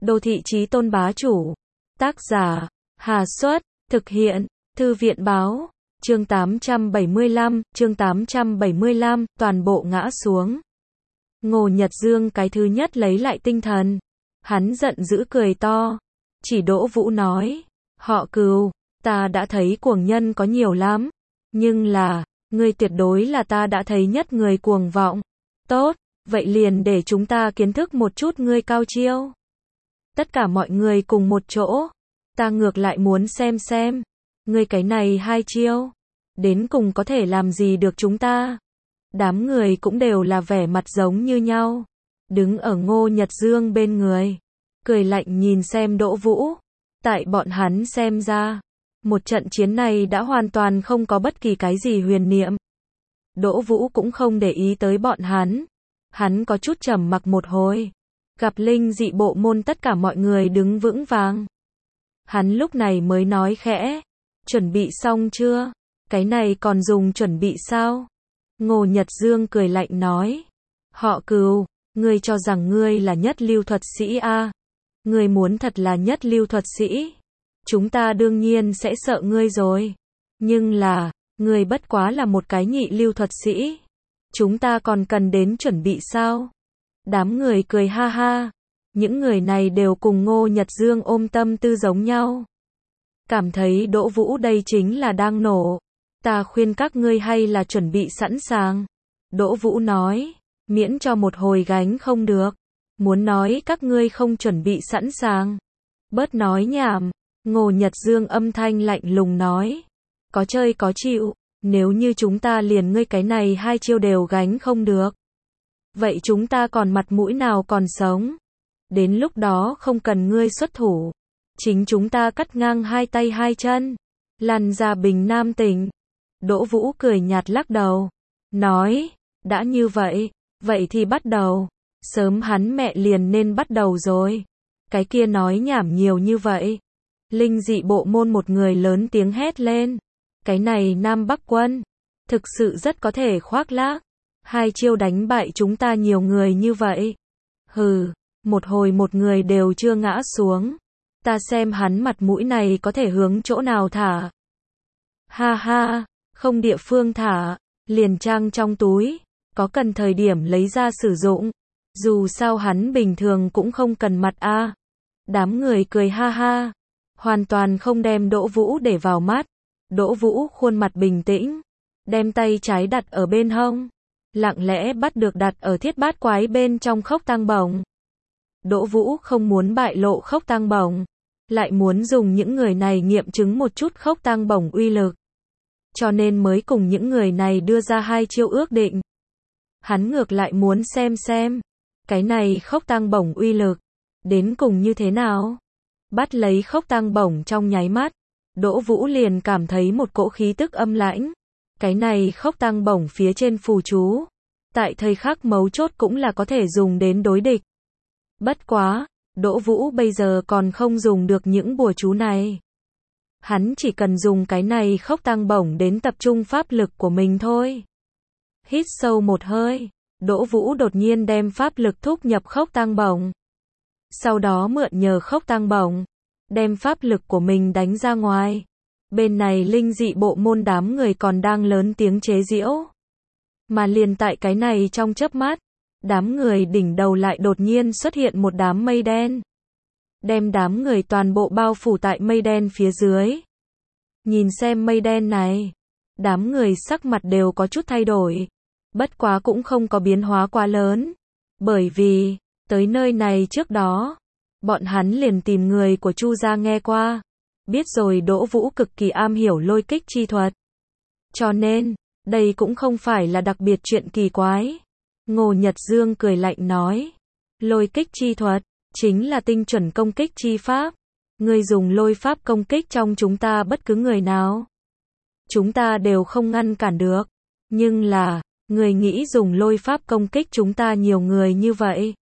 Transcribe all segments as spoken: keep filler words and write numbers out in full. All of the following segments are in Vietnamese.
Đô thị chí tôn bá chủ. Tác giả, Hà Xuất, thực hiện, Thư viện báo, chương tám trăm bảy mươi lăm, chương tám trăm bảy mươi lăm, toàn bộ ngã xuống. Ngô Nhật Dương cái thứ nhất lấy lại tinh thần. Hắn giận dữ cười to. Chỉ Đỗ Vũ nói, họ Cừu, ta đã thấy cuồng nhân có nhiều lắm. Nhưng là, ngươi tuyệt đối là ta đã thấy nhất người cuồng vọng. Tốt, vậy liền để chúng ta kiến thức một chút ngươi cao chiêu. Tất cả mọi người cùng một chỗ. Ta ngược lại muốn xem xem. Ngươi cái này hai chiêu. Đến cùng có thể làm gì được chúng ta. Đám người cũng đều là vẻ mặt giống như nhau. Đứng ở Ngô Nhật Dương bên người. Cười lạnh nhìn xem Đỗ Vũ. Tại bọn hắn xem ra. Một trận chiến này đã hoàn toàn không có bất kỳ cái gì huyền niệm. Đỗ Vũ cũng không để ý tới bọn hắn. Hắn có chút trầm mặc một hồi. Gặp linh dị bộ môn tất cả mọi người đứng vững vàng. Hắn lúc này mới nói khẽ. Chuẩn bị xong chưa? Cái này còn dùng chuẩn bị sao? Ngô Nhật Dương cười lạnh nói. Họ Cừu, ngươi cho rằng ngươi là nhất lưu thuật sĩ a? Ngươi muốn thật là nhất lưu thuật sĩ? Chúng ta đương nhiên sẽ sợ ngươi rồi. Nhưng là, ngươi bất quá là một cái nhị lưu thuật sĩ. Chúng ta còn cần đến chuẩn bị sao? Đám người cười ha ha. Những người này đều cùng Ngô Nhật Dương ôm tâm tư giống nhau. Cảm thấy Đỗ Vũ đây chính là đang nổ. Ta khuyên các ngươi hay là chuẩn bị sẵn sàng. Đỗ Vũ nói, miễn cho một hồi gánh không được. Muốn nói các ngươi không chuẩn bị sẵn sàng. Bớt nói nhảm. Ngô Nhật Dương âm thanh lạnh lùng nói. Có chơi có chịu. Nếu như chúng ta liền ngươi cái này hai chiêu đều gánh không được. Vậy chúng ta còn mặt mũi nào còn sống? Đến lúc đó không cần ngươi xuất thủ. Chính chúng ta cắt ngang hai tay hai chân. Lăn ra Bình Nam tỉnh. Đỗ Vũ cười nhạt lắc đầu. Nói, đã như vậy, vậy thì bắt đầu. Sớm hắn mẹ liền nên bắt đầu rồi. Cái kia nói nhảm nhiều như vậy. Linh dị bộ môn một người lớn tiếng hét lên. Cái này Nam Bắc quân. Thực sự rất có thể khoác lác. Hai chiêu đánh bại chúng ta nhiều người như vậy. Hừ, một hồi một người đều chưa ngã xuống. Ta xem hắn mặt mũi này có thể hướng chỗ nào thả. Ha ha, không địa phương thả, liền trang trong túi, có cần thời điểm lấy ra sử dụng. Dù sao hắn bình thường cũng không cần mặt a. À. Đám người cười ha ha, hoàn toàn không đem Đỗ Vũ để vào mắt. Đỗ Vũ khuôn mặt bình tĩnh, đem tay trái đặt ở bên hông, lặng lẽ bắt được đặt ở thiết bát quái bên trong khốc tăng bổng. Đỗ Vũ không muốn bại lộ khốc tăng bổng, lại muốn dùng những người này nghiệm chứng một chút khốc tăng bổng uy lực. Cho nên mới cùng những người này đưa ra hai chiêu ước định. Hắn ngược lại muốn xem xem, cái này khốc tăng bổng uy lực, đến cùng như thế nào. Bắt lấy khốc tăng bổng trong nháy mắt, Đỗ Vũ liền cảm thấy một cỗ khí tức âm lãnh. Cái này khốc tăng bổng phía trên phù chú, tại thời khắc mấu chốt cũng là có thể dùng đến đối địch. Bất quá, Đỗ Vũ bây giờ còn không dùng được những bùa chú này. Hắn chỉ cần dùng cái này khốc tăng bổng đến tập trung pháp lực của mình thôi. Hít sâu một hơi, Đỗ Vũ đột nhiên đem pháp lực thúc nhập khốc tăng bổng. Sau đó mượn nhờ khốc tăng bổng, đem pháp lực của mình đánh ra ngoài. Bên này linh dị bộ môn đám người còn đang lớn tiếng chế giễu. Mà liền tại cái này trong chớp mắt, đám người đỉnh đầu lại đột nhiên xuất hiện một đám mây đen. Đem đám người toàn bộ bao phủ tại mây đen phía dưới. Nhìn xem mây đen này, đám người sắc mặt đều có chút thay đổi. Bất quá cũng không có biến hóa quá lớn. Bởi vì, tới nơi này trước đó, bọn hắn liền tìm người của Chu gia nghe qua. Biết rồi Đỗ Vũ cực kỳ am hiểu lôi kích chi thuật. Cho nên, đây cũng không phải là đặc biệt chuyện kỳ quái. Ngô Nhật Dương cười lạnh nói. Lôi kích chi thuật, chính là tinh chuẩn công kích chi pháp. Ngươi dùng lôi pháp công kích trong chúng ta bất cứ người nào. Chúng ta đều không ngăn cản được. Nhưng là, ngươi nghĩ dùng lôi pháp công kích chúng ta nhiều người như vậy.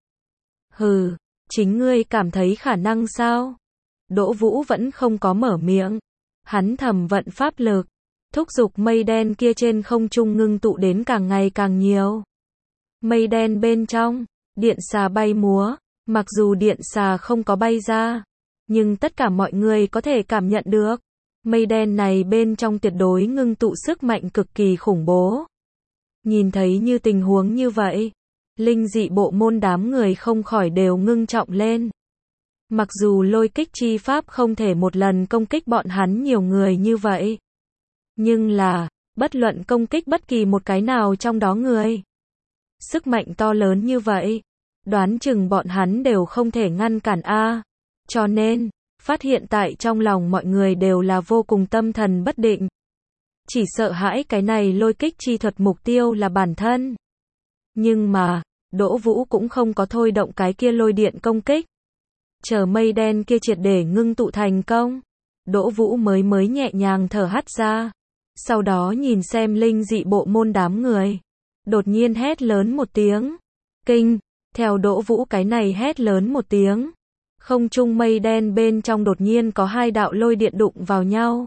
Hừ, chính ngươi cảm thấy khả năng sao? Đỗ Vũ vẫn không có mở miệng. Hắn thầm vận pháp lực, thúc giục mây đen kia trên không trung ngưng tụ đến càng ngày càng nhiều. Mây đen bên trong, điện xà bay múa, Mặc dù điện xà không có bay ra, nhưng tất cả mọi người có thể cảm nhận được. Mây đen này bên trong tuyệt đối ngưng tụ sức mạnh cực kỳ khủng bố. Nhìn thấy như tình huống như vậy, linh dị bộ môn đám người không khỏi đều ngưng trọng lên. Mặc dù lôi kích chi pháp không thể một lần công kích bọn hắn nhiều người như vậy. Nhưng là, bất luận công kích bất kỳ một cái nào trong đó người. Sức mạnh to lớn như vậy, đoán chừng bọn hắn đều không thể ngăn cản a. Cho nên, phát hiện tại trong lòng mọi người đều là vô cùng tâm thần bất định. Chỉ sợ hãi cái này lôi kích chi thuật mục tiêu là bản thân. Nhưng mà, Đỗ Vũ cũng không có thôi động cái kia lôi điện công kích. Chờ mây đen kia triệt để ngưng tụ thành công, Đỗ Vũ mới mới nhẹ nhàng thở hắt ra. Sau đó nhìn xem linh dị bộ môn đám người. Đột nhiên hét lớn một tiếng. Kinh, theo Đỗ Vũ cái này hét lớn một tiếng. Không trung mây đen bên trong đột nhiên có hai đạo lôi điện đụng vào nhau.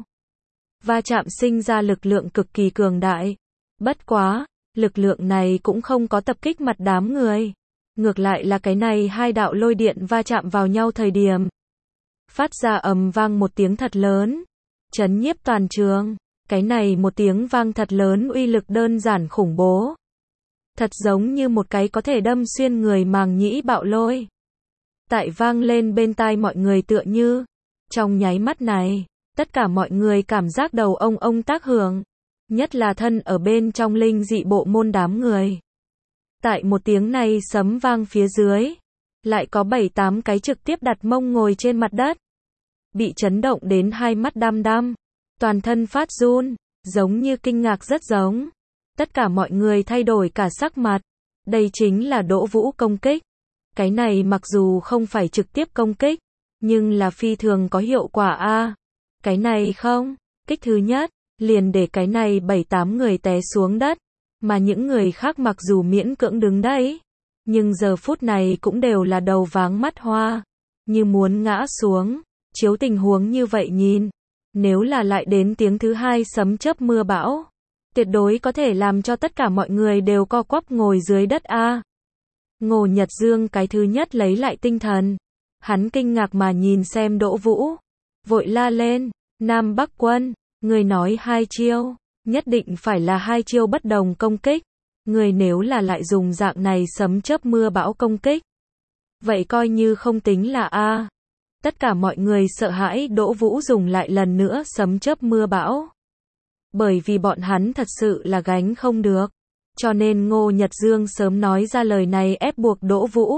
Va chạm sinh ra lực lượng cực kỳ cường đại. Bất quá, lực lượng này cũng không có tập kích mặt đám người. Ngược lại là cái này hai đạo lôi điện va chạm vào nhau thời điểm. Phát ra ầm vang một tiếng thật lớn. Chấn nhiếp toàn trường. Cái này một tiếng vang thật lớn uy lực đơn giản khủng bố. Thật giống như một cái có thể đâm xuyên người màng nhĩ bạo lôi. Tại vang lên bên tai mọi người tựa như. Trong nháy mắt này, tất cả mọi người cảm giác đầu ông ông tác hưởng. Nhất là thân ở bên trong linh dị bộ môn đám người. Tại một tiếng này sấm vang phía dưới, lại có bảy tám cái trực tiếp đặt mông ngồi trên mặt đất. Bị chấn động đến hai mắt đăm đăm, toàn thân phát run, giống như kinh ngạc rất giống. Tất cả mọi người thay đổi cả sắc mặt. Đây chính là Đỗ Vũ công kích. Cái này mặc dù không phải trực tiếp công kích, nhưng là phi thường có hiệu quả a. Cái này không, kích thứ nhất, liền để cái này bảy tám người té xuống đất. Mà những người khác mặc dù miễn cưỡng đứng đấy, nhưng giờ phút này cũng đều là đầu váng mắt hoa, như muốn ngã xuống. Chiếu tình huống như vậy nhìn, nếu là lại đến tiếng thứ hai sấm chớp mưa bão, tuyệt đối có thể làm cho tất cả mọi người đều co quắp ngồi dưới đất a. Ngô Nhật Dương cái thứ nhất lấy lại tinh thần, hắn kinh ngạc mà nhìn xem Đỗ Vũ, vội la lên, Nam Bắc Quân, người nói hai chiêu. Nhất định phải là hai chiêu bất đồng công kích. Người nếu là lại dùng dạng này sấm chớp mưa bão công kích, vậy coi như không tính là a. Tất cả mọi người sợ hãi Đỗ Vũ dùng lại lần nữa sấm chớp mưa bão. Bởi vì bọn hắn thật sự là gánh không được. Cho nên Ngô Nhật Dương sớm nói ra lời này ép buộc Đỗ Vũ.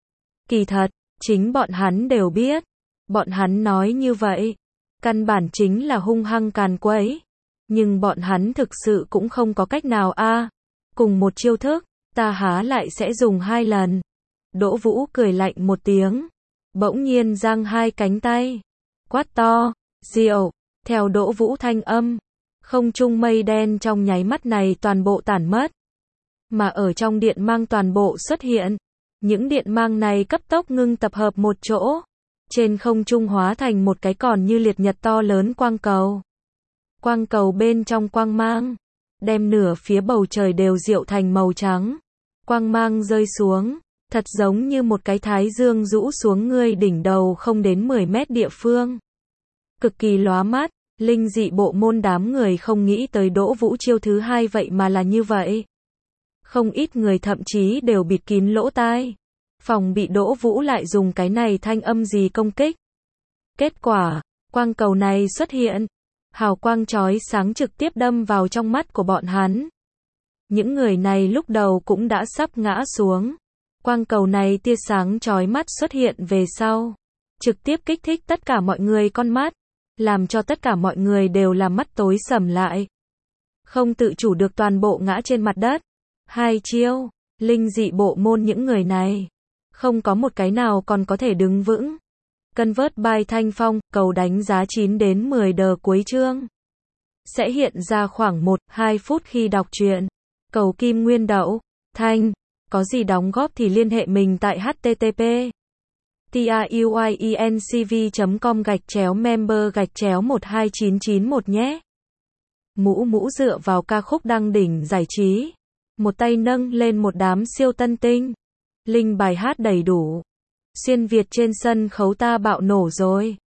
Kỳ thật, chính bọn hắn đều biết. Bọn hắn nói như vậy, căn bản chính là hung hăng càn quấy. Nhưng bọn hắn thực sự cũng không có cách nào a. Cùng một chiêu thức, ta há lại sẽ dùng hai lần. Đỗ Vũ cười lạnh một tiếng, bỗng nhiên giang hai cánh tay, quát to, diệu. Theo Đỗ Vũ thanh âm, không trung mây đen trong nháy mắt này toàn bộ tản mất. Mà ở trong điện mang toàn bộ xuất hiện. Những điện mang này cấp tốc ngưng tập hợp một chỗ. Trên không trung hóa thành một cái còn như liệt nhật to lớn quang cầu. Quang cầu bên trong quang mang, đem nửa phía bầu trời đều diệu thành màu trắng. Quang mang rơi xuống, thật giống như một cái thái dương rũ xuống ngươi đỉnh đầu không đến mười mét địa phương. Cực kỳ lóa mắt, linh dị bộ môn đám người không nghĩ tới Đỗ Vũ chiêu thứ hai vậy mà là như vậy. Không ít người thậm chí đều bịt kín lỗ tai, phòng bị Đỗ Vũ lại dùng cái này thanh âm gì công kích. Kết quả, quang cầu này xuất hiện. Hào quang chói sáng trực tiếp đâm vào trong mắt của bọn hắn. Những người này lúc đầu cũng đã sắp ngã xuống. Quang cầu này tia sáng chói mắt xuất hiện về sau. Trực tiếp kích thích tất cả mọi người con mắt. Làm cho tất cả mọi người đều là mắt tối sầm lại. Không tự chủ được toàn bộ ngã trên mặt đất. Hai chiêu, linh dị bộ môn những người này. Không có một cái nào còn có thể đứng vững. Convert by Thanh Phong, cầu đánh giá chín đến mười đờ cuối chương. Sẽ hiện ra khoảng một đến hai phút khi đọc truyện. Cầu Kim Nguyên Đậu, Thanh, có gì đóng góp thì liên hệ mình tại http truyencv chấm com gạch chéo member gạch chéo một hai chín chín một nhé. Mũ mũ dựa vào ca khúc đăng đỉnh giải trí. Một tay nâng lên một đám siêu tân tinh. Link bài hát đầy đủ. Xuyên Việt trên sân khấu ta bạo nổ rồi.